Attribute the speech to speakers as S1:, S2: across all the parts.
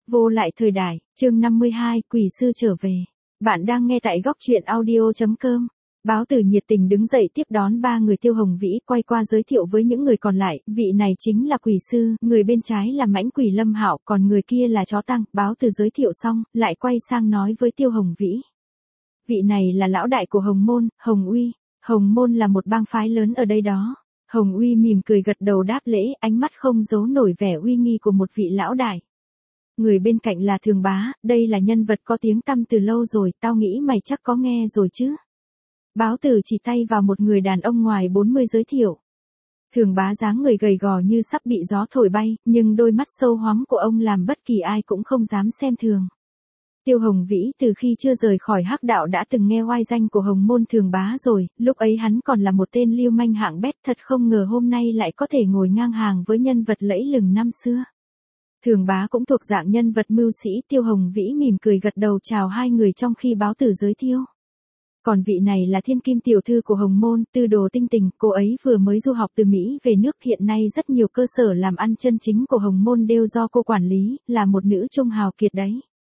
S1: Vô lại thời đại, chương 52, quỷ sư trở về. Bạn đang nghe tại góc truyện audio.com. Báo Tử nhiệt tình đứng dậy tiếp đón ba người Tiêu Hồng Vĩ, quay qua giới thiệu với những người còn lại, vị này chính là quỷ sư, người bên trái là mãnh quỷ Lâm Hạo, còn người kia là chó Tăng. Báo Tử giới thiệu xong, lại quay sang nói với Tiêu Hồng Vĩ. Vị này là lão đại của Hồng Môn, Hồng Uy. Hồng Môn là một bang phái lớn ở đây đó. Hồng Uy mỉm cười gật đầu đáp lễ, ánh mắt không giấu nổi vẻ uy nghi của một vị lão đại. Người bên cạnh là Thường Bá, đây là nhân vật có tiếng tăm từ lâu rồi, tao nghĩ mày chắc có nghe rồi chứ. Báo Tử chỉ tay vào một người đàn ông ngoài 40 giới thiệu. Thường Bá dáng người gầy gò như sắp bị gió thổi bay, nhưng đôi mắt sâu hoắm của ông làm bất kỳ ai cũng không dám xem thường. Tiêu Hồng Vĩ từ khi chưa rời khỏi Hắc Đạo đã từng nghe oai danh của Hồng Môn Thường Bá rồi, lúc ấy hắn còn là một tên lưu manh hạng bét, thật không ngờ hôm nay lại có thể ngồi ngang hàng với nhân vật lẫy lừng năm xưa. Thường Bá cũng thuộc dạng nhân vật mưu sĩ, Tiêu Hồng Vĩ mỉm cười gật đầu chào hai người trong khi Báo Tử giới thiệu. Còn vị này là Thiên Kim tiểu thư của Hồng Môn, Tư Đồ Tinh Tình, cô ấy vừa mới du học từ Mỹ về nước, hiện nay rất nhiều cơ sở làm ăn chân chính của Hồng Môn đều do cô quản lý, là một nữ trung hào kiệt đấy.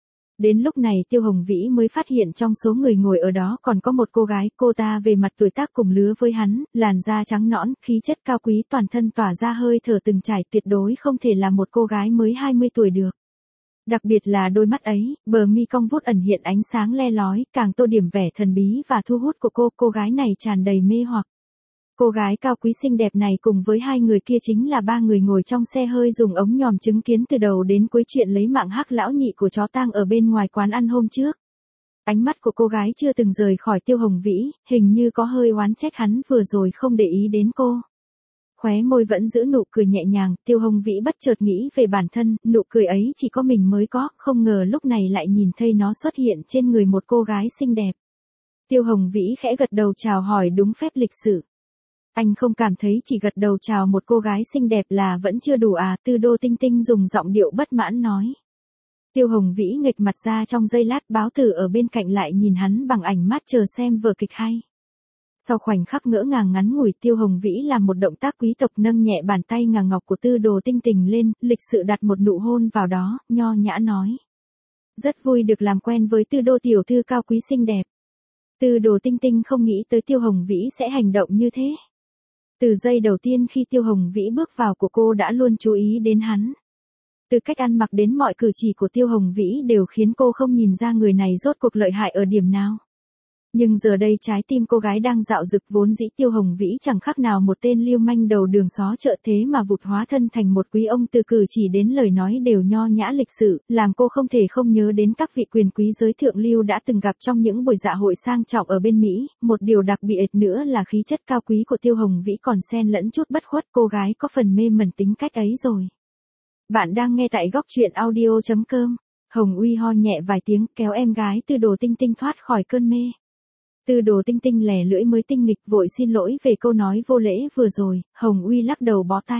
S1: Đến lúc này Tiêu Hồng Vĩ mới phát hiện trong số người ngồi ở đó còn có một cô gái, cô ta về mặt tuổi tác cùng lứa với hắn, làn da trắng nõn, khí chất cao quý, toàn thân tỏa ra hơi thở từng trải, tuyệt đối không thể là một cô gái mới 20 tuổi được. Đặc biệt là đôi mắt ấy, bờ mi cong vút ẩn hiện ánh sáng le lói, càng tô điểm vẻ thần bí và thu hút của cô gái này tràn đầy mê hoặc. Cô gái cao quý xinh đẹp này cùng với hai người kia chính là ba người ngồi trong xe hơi dùng ống nhòm chứng kiến từ đầu đến cuối chuyện lấy mạng Hắc lão nhị của chó Tang ở bên ngoài quán ăn hôm trước. Ánh mắt của cô gái chưa từng rời khỏi Tiêu Hồng Vĩ, hình như có hơi oán trách hắn vừa rồi không để ý đến cô. Khóe môi vẫn giữ nụ cười nhẹ nhàng, Tiêu Hồng Vĩ bất chợt nghĩ về bản thân, nụ cười ấy chỉ có mình mới có, không ngờ lúc này lại nhìn thấy nó xuất hiện trên người một cô gái xinh đẹp. Tiêu Hồng Vĩ khẽ gật đầu chào hỏi đúng phép lịch sự. Anh không cảm thấy chỉ gật đầu chào một cô gái xinh đẹp là vẫn chưa đủ à, Tư Đô Tinh Tinh dùng giọng điệu bất mãn nói. Tiêu Hồng Vĩ nghệch mặt ra trong giây lát, Báo Tử ở bên cạnh lại nhìn hắn bằng ánh mắt chờ xem vở kịch hay. Sau khoảnh khắc ngỡ ngàng ngắn ngủi, Tiêu Hồng Vĩ làm một động tác quý tộc nâng nhẹ bàn tay ngà ngọc của Tư Đồ Tinh Tình lên, lịch sự đặt một nụ hôn vào đó, nho nhã nói. Rất vui được làm quen với Tư Đô tiểu thư cao quý xinh đẹp. Tư Đồ Tinh Tinh không nghĩ tới Tiêu Hồng Vĩ sẽ hành động như thế. Từ giây đầu tiên khi Tiêu Hồng Vĩ bước vào của cô đã luôn chú ý đến hắn. Từ cách ăn mặc đến mọi cử chỉ của Tiêu Hồng Vĩ đều khiến cô không nhìn ra người này rốt cuộc lợi hại ở điểm nào. Nhưng giờ đây trái tim cô gái đang dạo dực, vốn dĩ Tiêu Hồng Vĩ chẳng khác nào một tên lưu manh đầu đường xó chợ, thế mà vụt hóa thân thành một quý ông, từ cử chỉ đến lời nói đều nho nhã lịch sự, làm cô không thể không nhớ đến các vị quyền quý giới thượng lưu đã từng gặp trong những buổi dạ hội sang trọng ở bên Mỹ. Một điều đặc biệt nữa là khí chất cao quý của Tiêu Hồng Vĩ còn xen lẫn chút bất khuất, cô gái có phần mê mẩn tính cách ấy rồi. Bạn đang nghe tại góc truyện audio.com. Hồng Uy ho nhẹ vài tiếng kéo em gái Tư Đồ Tinh Tinh thoát khỏi cơn mê. Tư Đồ Tinh Tinh lè lưỡi mới tinh nghịch vội xin lỗi về câu nói vô lễ vừa rồi, Hồng Uy lắc đầu bó tay.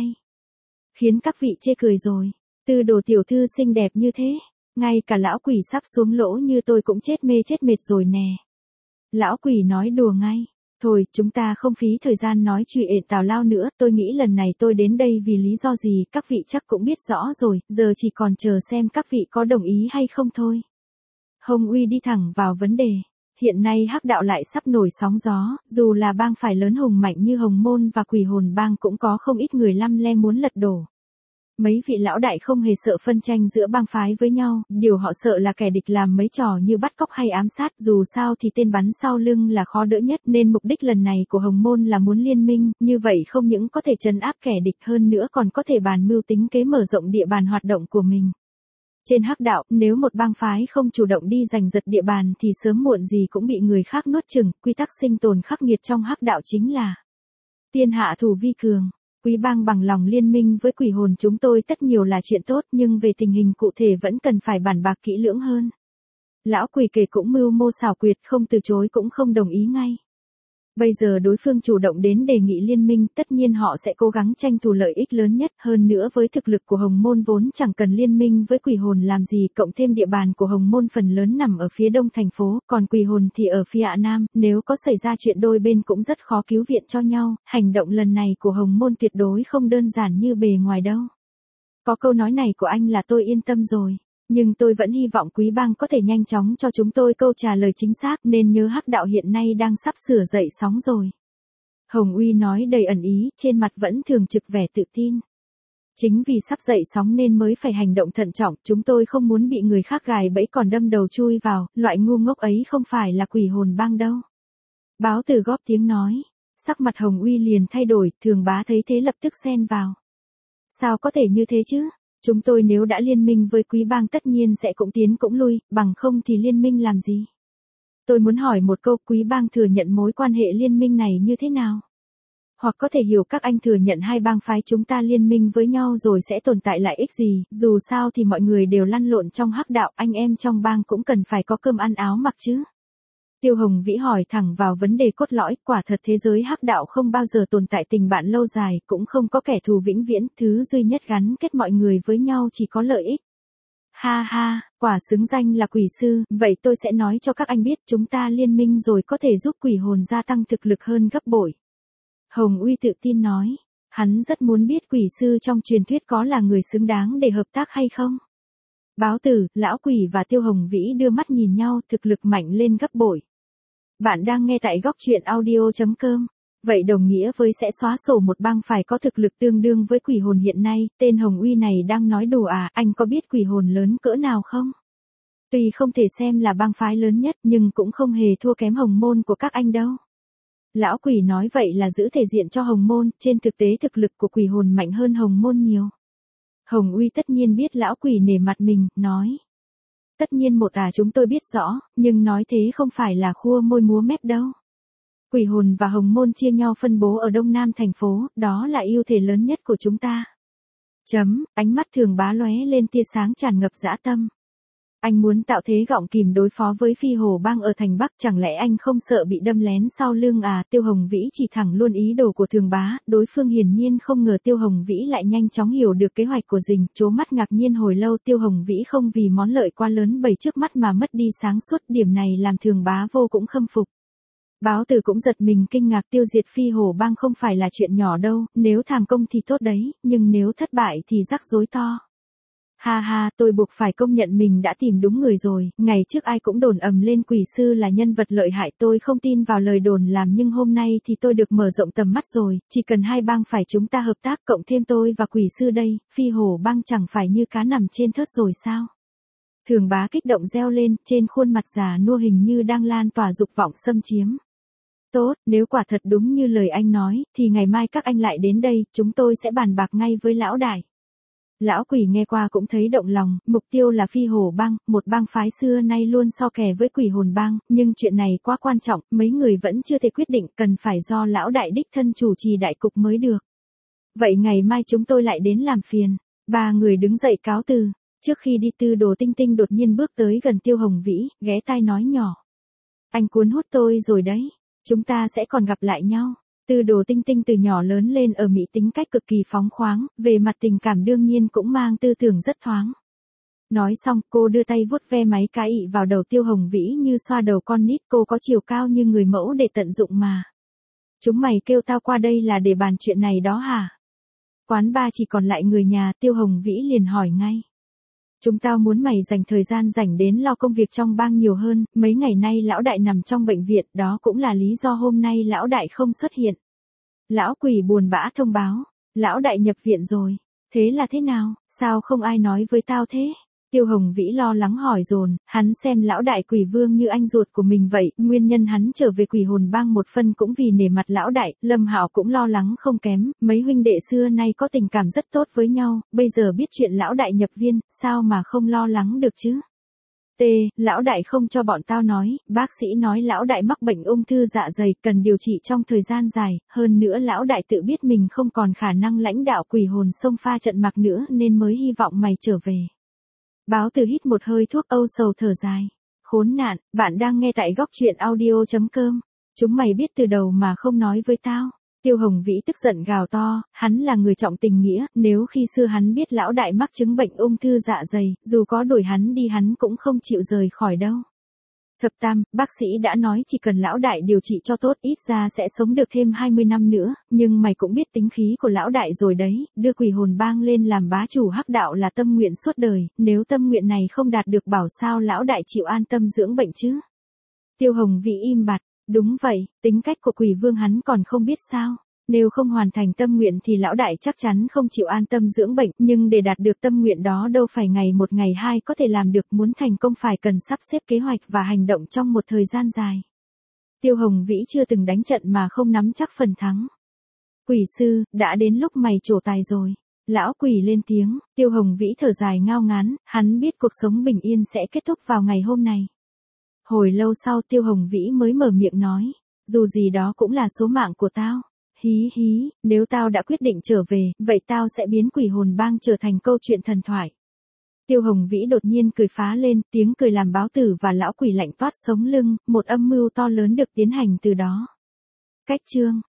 S1: Khiến các vị chê cười rồi, Tư Đồ tiểu thư xinh đẹp như thế, ngay cả lão quỷ sắp xuống lỗ như tôi cũng chết mê chết mệt rồi nè. Lão quỷ nói đùa ngay, thôi chúng ta không phí thời gian nói chuyện tào lao nữa, tôi nghĩ lần này tôi đến đây vì lý do gì các vị chắc cũng biết rõ rồi, giờ chỉ còn chờ xem các vị có đồng ý hay không thôi. Hồng Uy đi thẳng vào vấn đề. Hiện nay Hắc Đạo lại sắp nổi sóng gió, dù là bang phải lớn hùng mạnh như Hồng Môn và Quỷ Hồn Bang cũng có không ít người lăm le muốn lật đổ. Mấy vị lão đại không hề sợ phân tranh giữa bang phái với nhau, điều họ sợ là kẻ địch làm mấy trò như bắt cóc hay ám sát, dù sao thì tên bắn sau lưng là khó đỡ nhất, nên mục đích lần này của Hồng Môn là muốn liên minh, như vậy không những có thể trấn áp kẻ địch hơn nữa còn có thể bàn mưu tính kế mở rộng địa bàn hoạt động của mình. Trên Hắc Đạo, nếu một bang phái không chủ động đi giành giật địa bàn thì sớm muộn gì cũng bị người khác nuốt chửng, quy tắc sinh tồn khắc nghiệt trong Hắc Đạo chính là tiên hạ thủ vi cường. Quý bang bằng lòng liên minh với Quỷ Hồn chúng tôi tất nhiều là chuyện tốt, nhưng về tình hình cụ thể vẫn cần phải bàn bạc kỹ lưỡng hơn. Lão quỷ kể cũng mưu mô xảo quyệt, không từ chối cũng không đồng ý ngay. Bây giờ đối phương chủ động đến đề nghị liên minh, tất nhiên họ sẽ cố gắng tranh thủ lợi ích lớn nhất, hơn nữa với thực lực của Hồng Môn vốn chẳng cần liên minh với Quỷ Hồn làm gì, cộng thêm địa bàn của Hồng Môn phần lớn nằm ở phía đông thành phố, còn Quỷ Hồn thì ở phía nam, nếu có xảy ra chuyện đôi bên cũng rất khó cứu viện cho nhau, hành động lần này của Hồng Môn tuyệt đối không đơn giản như bề ngoài đâu. Có câu nói này của anh là tôi yên tâm rồi. Nhưng tôi vẫn hy vọng Quý Bang có thể nhanh chóng cho chúng tôi câu trả lời chính xác, nên nhớ Hắc đạo hiện nay đang sắp sửa dậy sóng rồi. Hồng Uy nói đầy ẩn ý, trên mặt vẫn thường trực vẻ tự tin. Chính vì sắp dậy sóng nên mới phải hành động thận trọng, chúng tôi không muốn bị người khác gài bẫy còn đâm đầu chui vào, loại ngu ngốc ấy không phải là quỷ hồn bang đâu. Báo Tử góp tiếng nói, sắc mặt Hồng Uy liền thay đổi, Thường Bá thấy thế lập tức xen vào. Sao có thể như thế chứ? Chúng tôi nếu đã liên minh với Quý Bang tất nhiên sẽ cũng tiến cũng lui, bằng không thì liên minh làm gì? Tôi muốn hỏi một câu, Quý Bang thừa nhận mối quan hệ liên minh này như thế nào? Hoặc có thể hiểu các anh thừa nhận hai bang phái chúng ta liên minh với nhau rồi sẽ tồn tại lợi ích gì, dù sao thì mọi người đều lăn lộn trong hắc đạo, anh em trong bang cũng cần phải có cơm ăn áo mặc chứ. Tiêu Hồng Vĩ hỏi thẳng vào vấn đề cốt lõi, quả thật thế giới hắc đạo không bao giờ tồn tại tình bạn lâu dài, cũng không có kẻ thù vĩnh viễn, thứ duy nhất gắn kết mọi người với nhau chỉ có lợi ích. Ha ha, quả xứng danh là quỷ sư, vậy tôi sẽ nói cho các anh biết chúng ta liên minh rồi có thể giúp quỷ hồn gia tăng thực lực hơn gấp bội. Hồng Uy tự tin nói, hắn rất muốn biết quỷ sư trong truyền thuyết có là người xứng đáng để hợp tác hay không. Báo Tử, Lão Quỷ và Tiêu Hồng Vĩ đưa mắt nhìn nhau, thực lực mạnh lên gấp bội. Bạn đang nghe tại góc truyện audio.com. Vậy đồng nghĩa với sẽ xóa sổ một bang phải có thực lực tương đương với quỷ hồn hiện nay, tên Hồng Uy này đang nói đùa à, anh có biết quỷ hồn lớn cỡ nào không? Tuy không thể xem là bang phái lớn nhất nhưng cũng không hề thua kém Hồng Môn của các anh đâu. Lão Quỷ nói vậy là giữ thể diện cho Hồng Môn, trên thực tế thực lực của quỷ hồn mạnh hơn Hồng Môn nhiều. Hồng Uy tất nhiên biết Lão Quỷ nể mặt mình, nói. Tất nhiên chúng tôi biết rõ, nhưng nói thế không phải là khua môi múa mép đâu. Quỷ hồn và Hồng Môn chia nhau phân bố ở đông nam thành phố, đó là ưu thế lớn nhất của chúng ta. Ánh mắt Thường Bá lóe lên tia sáng tràn ngập dã tâm. Anh muốn tạo thế gọng kìm đối phó với Phi Hổ bang ở thành Bắc, chẳng lẽ anh không sợ bị đâm lén sau lưng à? Tiêu Hồng Vĩ chỉ thẳng luôn ý đồ của Thường Bá, đối phương hiển nhiên không ngờ Tiêu Hồng Vĩ lại nhanh chóng hiểu được kế hoạch của Dình, trố mắt ngạc nhiên hồi lâu. Tiêu Hồng Vĩ không vì món lợi quá lớn bày trước mắt mà mất đi sáng suốt, điểm này làm Thường Bá vô cũng khâm phục. Báo Tử cũng giật mình kinh ngạc, tiêu diệt Phi Hổ bang không phải là chuyện nhỏ đâu, nếu thành công thì tốt đấy, nhưng nếu thất bại thì rắc rối to. Ha ha, tôi buộc phải công nhận mình đã tìm đúng người rồi, ngày trước ai cũng đồn ầm lên quỷ sư là nhân vật lợi hại, tôi không tin vào lời đồn làm, nhưng hôm nay thì tôi được mở rộng tầm mắt rồi, chỉ cần hai bang phải chúng ta hợp tác cộng thêm tôi và quỷ sư đây, Phi Hổ bang chẳng phải như cá nằm trên thớt rồi sao? Thường Bá kích động reo lên, trên khuôn mặt già nua hình như đang lan tỏa dục vọng xâm chiếm. Tốt, nếu quả thật đúng như lời anh nói, thì ngày mai các anh lại đến đây, chúng tôi sẽ bàn bạc ngay với lão đại. Lão Quỷ nghe qua cũng thấy động lòng, mục tiêu là Phi Hổ bang, một bang phái xưa nay luôn so kè với quỷ hồn bang, nhưng chuyện này quá quan trọng, mấy người vẫn chưa thể quyết định, cần phải do lão đại đích thân chủ trì đại cục mới được. Vậy ngày mai chúng tôi lại đến làm phiền. Ba người đứng dậy cáo từ. Trước khi đi, Tư Đồ Tinh Tinh đột nhiên bước tới gần Tiêu Hồng Vĩ, ghé tai nói nhỏ. Anh cuốn hút tôi rồi đấy, chúng ta sẽ còn gặp lại nhau. Tư Đồ Tinh Tinh từ nhỏ lớn lên ở Mỹ, tính cách cực kỳ phóng khoáng, về mặt tình cảm đương nhiên cũng mang tư tưởng rất thoáng. Nói xong, cô đưa tay vuốt ve máy cá ị vào đầu Tiêu Hồng Vĩ như xoa đầu con nít, cô có chiều cao như người mẫu để tận dụng mà. Chúng mày kêu tao qua đây là để bàn chuyện này đó hả? Quán ba chỉ còn lại người nhà, Tiêu Hồng Vĩ liền hỏi ngay. Chúng tao muốn mày dành thời gian rảnh đến lo công việc trong bang nhiều hơn, mấy ngày nay lão đại nằm trong bệnh viện, đó cũng là lý do hôm nay lão đại không xuất hiện. Lão Quỷ buồn bã thông báo, lão đại nhập viện rồi. Thế là thế nào, sao không ai nói với tao thế? Tiêu Hồng Vĩ lo lắng hỏi dồn, hắn xem lão đại Quỷ Vương như anh ruột của mình vậy, nguyên nhân hắn trở về quỷ hồn bang một phần cũng vì nể mặt lão đại. Lâm Hạo cũng lo lắng không kém, mấy huynh đệ xưa nay có tình cảm rất tốt với nhau, bây giờ biết chuyện lão đại nhập viên, sao mà không lo lắng được chứ? Lão đại không cho bọn tao nói, bác sĩ nói lão đại mắc bệnh ung thư dạ dày, cần điều trị trong thời gian dài, hơn nữa lão đại tự biết mình không còn khả năng lãnh đạo quỷ hồn xông pha trận mạc nữa nên mới hy vọng mày trở về. Báo Tử hít một hơi thuốc âu sầu thở dài. Khốn nạn, bạn đang nghe tại góc truyện audio.com. Chúng mày biết từ đầu mà không nói với tao. Tiêu Hồng Vĩ tức giận gào to, hắn là người trọng tình nghĩa, nếu khi xưa hắn biết lão đại mắc chứng bệnh ung thư dạ dày, dù có đuổi hắn đi hắn cũng không chịu rời khỏi đâu. Thập tam, bác sĩ đã nói chỉ cần lão đại điều trị cho tốt ít ra sẽ sống được thêm 20 năm nữa, nhưng mày cũng biết tính khí của lão đại rồi đấy, đưa quỷ hồn bang lên làm bá chủ hắc đạo là tâm nguyện suốt đời, nếu tâm nguyện này không đạt được bảo sao lão đại chịu an tâm dưỡng bệnh chứ. Tiêu Hồng Vĩ im bặt, đúng vậy, tính cách của quỷ vương hắn còn không biết sao. Nếu không hoàn thành tâm nguyện thì lão đại chắc chắn không chịu an tâm dưỡng bệnh, nhưng để đạt được tâm nguyện đó đâu phải ngày một ngày hai có thể làm được, muốn thành công phải cần sắp xếp kế hoạch và hành động trong một thời gian dài. Tiêu Hồng Vĩ chưa từng đánh trận mà không nắm chắc phần thắng. Quỷ sư, đã đến lúc mày trổ tài rồi. Lão quỷ lên tiếng, Tiêu Hồng Vĩ thở dài ngao ngán, hắn biết cuộc sống bình yên sẽ kết thúc vào ngày hôm nay. Hồi lâu sau Tiêu Hồng Vĩ mới mở miệng nói, dù gì đó cũng là số mạng của tao. Hí hí, nếu tao đã quyết định trở về, vậy tao sẽ biến quỷ hồn bang trở thành câu chuyện thần thoại. Tiêu Hồng Vĩ đột nhiên cười phá lên, tiếng cười làm báo tử và lão quỷ lạnh toát sống lưng, một âm mưu to lớn được tiến hành từ đó. Cách chương